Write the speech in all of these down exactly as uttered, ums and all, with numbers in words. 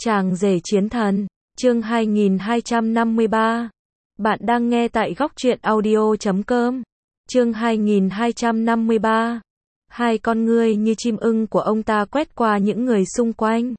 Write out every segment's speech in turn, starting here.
Chàng rể chiến thần, chương hai nghìn hai trăm năm mươi ba. Bạn đang nghe tại góc truyện audio chấm com. Chương hai nghìn hai trăm năm mươi ba. Hai con ngươi như chim ưng của ông ta quét qua những người xung quanh.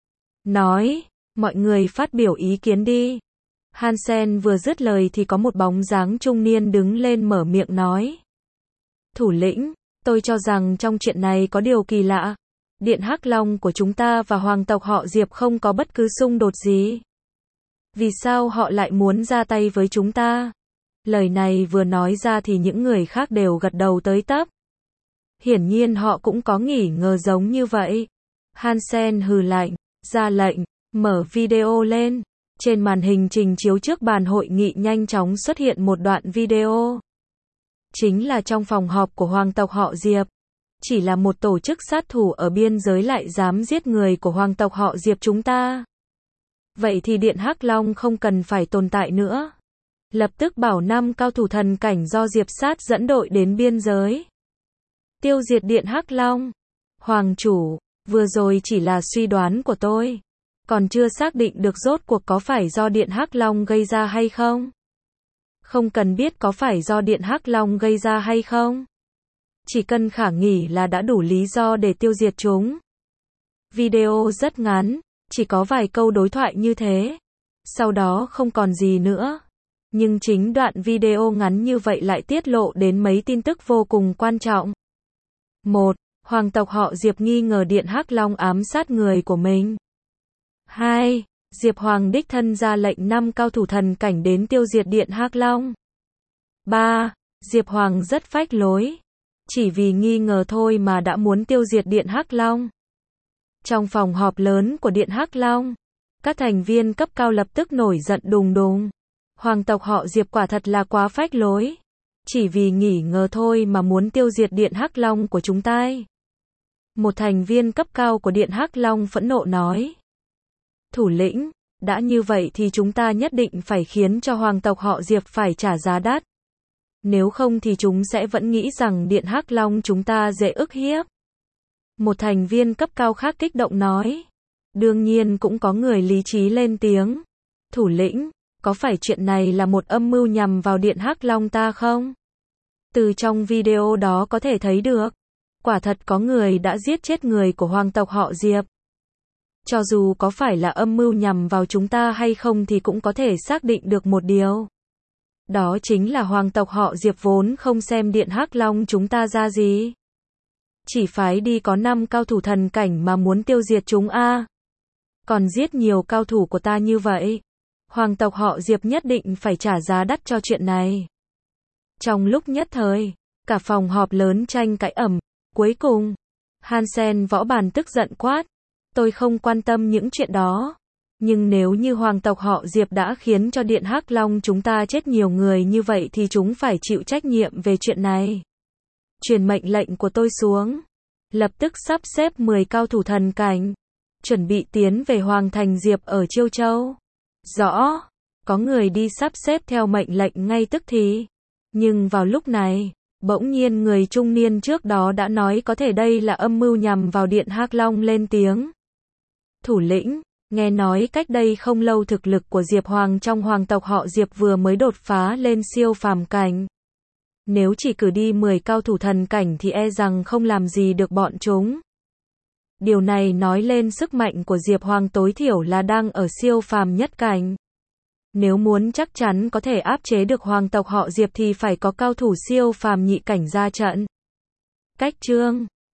Nói, mọi người phát biểu ý kiến đi. Hansen vừa dứt lời thì có một bóng dáng trung niên đứng lên mở miệng nói. Thủ lĩnh, tôi cho rằng trong chuyện này có điều kỳ lạ. Điện Hắc Long của chúng ta và hoàng tộc họ Diệp không có bất cứ xung đột gì. Vì sao họ lại muốn ra tay với chúng ta? Lời này vừa nói ra thì những người khác đều gật đầu tới tấp. Hiển nhiên họ cũng có nghi ngờ giống như vậy. Hansen hừ lạnh, ra lệnh, mở video lên. Trên màn hình trình chiếu trước bàn hội nghị nhanh chóng xuất hiện một đoạn video. Chính là trong phòng họp của hoàng tộc họ Diệp. Chỉ là một tổ chức sát thủ ở biên giới lại dám giết người của hoàng tộc họ Diệp chúng ta. Vậy thì Điện Hắc Long không cần phải tồn tại nữa. Lập tức bảo năm cao thủ thần cảnh do Diệp Sát dẫn đội đến biên giới. Tiêu diệt Điện Hắc Long. Hoàng chủ, vừa rồi chỉ là suy đoán của tôi. Còn chưa xác định được rốt cuộc có phải do Điện Hắc Long gây ra hay không. Không cần biết có phải do Điện Hắc Long gây ra hay không. Chỉ cần khả nghi là đã đủ lý do để tiêu diệt chúng. Video rất ngắn, chỉ có vài câu đối thoại như thế. Sau đó không còn gì nữa. Nhưng chính đoạn video ngắn như vậy lại tiết lộ đến mấy tin tức vô cùng quan trọng. một. Hoàng tộc họ Diệp nghi ngờ Điện Hắc Long ám sát người của mình. hai. Diệp Hoàng đích thân ra lệnh năm cao thủ thần cảnh đến tiêu diệt Điện Hắc Long. ba. Diệp Hoàng rất phách lối. Chỉ vì nghi ngờ thôi mà đã muốn tiêu diệt Điện Hắc Long. Trong phòng họp lớn của Điện Hắc Long, các thành viên cấp cao lập tức nổi giận đùng đùng. Hoàng tộc họ Diệp quả thật là quá phách lối. Chỉ vì nghi ngờ thôi mà muốn tiêu diệt Điện Hắc Long của chúng ta. Một thành viên cấp cao của Điện Hắc Long phẫn nộ nói. Thủ lĩnh, đã như vậy thì chúng ta nhất định phải khiến cho hoàng tộc họ Diệp phải trả giá đắt. Nếu không thì chúng sẽ vẫn nghĩ rằng Điện Hắc Long chúng ta dễ ức hiếp. Một thành viên cấp cao khác kích động nói. Đương nhiên cũng có người lý trí lên tiếng. Thủ lĩnh, có phải chuyện này là một âm mưu nhằm vào Điện Hắc Long ta không? Từ trong video đó có thể thấy được. Quả thật có người đã giết chết người của hoàng tộc họ Diệp. Cho dù có phải là âm mưu nhằm vào chúng ta hay không thì cũng có thể xác định được một điều. Đó chính là hoàng tộc họ Diệp vốn không xem Điện Hắc Long chúng ta ra gì. Chỉ phái đi có năm cao thủ thần cảnh mà muốn tiêu diệt chúng a. Còn giết nhiều cao thủ của ta như vậy. Hoàng tộc họ Diệp nhất định phải trả giá đắt cho chuyện này. Trong lúc nhất thời, cả phòng họp lớn tranh cãi ầm. Cuối cùng, Hansen võ bàn tức giận quát. Tôi không quan tâm những chuyện đó. Nhưng nếu như hoàng tộc họ Diệp đã khiến cho Điện Hắc Long chúng ta chết nhiều người như vậy thì chúng phải chịu trách nhiệm về chuyện này. Truyền mệnh lệnh của tôi xuống. Lập tức sắp xếp mười cao thủ thần cảnh. Chuẩn bị tiến về Hoàng thành Diệp ở Chiêu Châu. Rõ. Có người đi sắp xếp theo mệnh lệnh ngay tức thì. Nhưng vào lúc này, bỗng nhiên người trung niên trước đó đã nói có thể đây là âm mưu nhằm vào Điện Hắc Long lên tiếng. Thủ lĩnh, nghe nói cách đây không lâu thực lực của Diệp Hoàng trong hoàng tộc họ Diệp vừa mới đột phá lên siêu phàm cảnh. Nếu chỉ cử đi mười cao thủ thần cảnh thì e rằng không làm gì được bọn chúng. Điều này nói lên sức mạnh của Diệp Hoàng tối thiểu là đang ở siêu phàm nhất cảnh. Nếu muốn chắc chắn có thể áp chế được hoàng tộc họ Diệp thì phải có cao thủ siêu phàm nhị cảnh ra trận. Cách chương